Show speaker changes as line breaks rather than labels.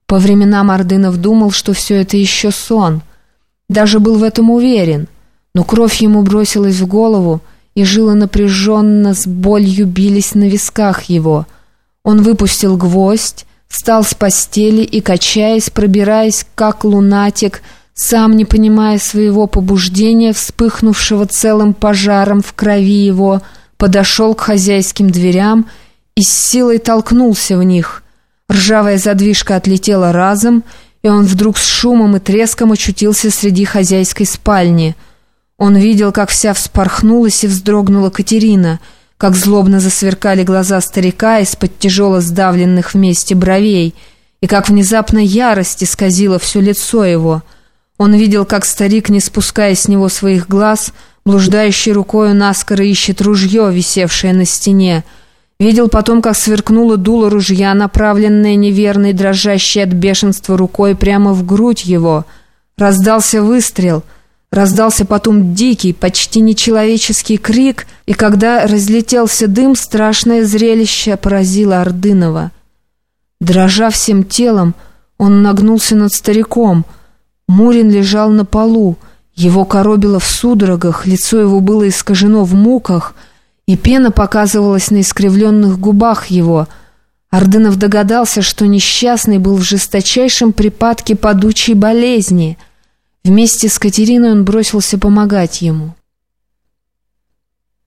По временам Ордынов думал, что все это еще сон. Даже был в этом уверен. Но кровь ему бросилась в голову, и жилы напряженно с болью бились на висках его. Он выпустил гвоздь, встал с постели и, качаясь, пробираясь, как лунатик, сам не понимая своего побуждения, вспыхнувшего целым пожаром в крови его, подошел к хозяйским дверям и с силой толкнулся в них. Ржавая задвижка отлетела разом, и он вдруг с шумом и треском очутился среди хозяйской спальни. Он видел, как вся вспорхнулась и вздрогнула Катерина, как злобно засверкали глаза старика из-под тяжело сдавленных вместе бровей, и как внезапно ярость исказила все лицо его. Он видел, как старик, не спуская с него своих глаз, блуждающей рукою наскоро ищет ружье, висевшее на стене. Видел потом, как сверкнуло дуло ружья, направленное неверной, дрожащей от бешенства рукой прямо в грудь его. Раздался выстрел, раздался потом дикий, почти нечеловеческий крик, и когда разлетелся дым, страшное зрелище поразило Ордынова. Дрожа всем телом, он нагнулся над стариком. Мурин лежал на полу, его коробило в судорогах, лицо его было искажено в муках, и пена показывалась на искривленных губах его. Ордынов догадался, что несчастный был в жесточайшем припадке падучей болезни. Вместе с Катериной он бросился помогать ему.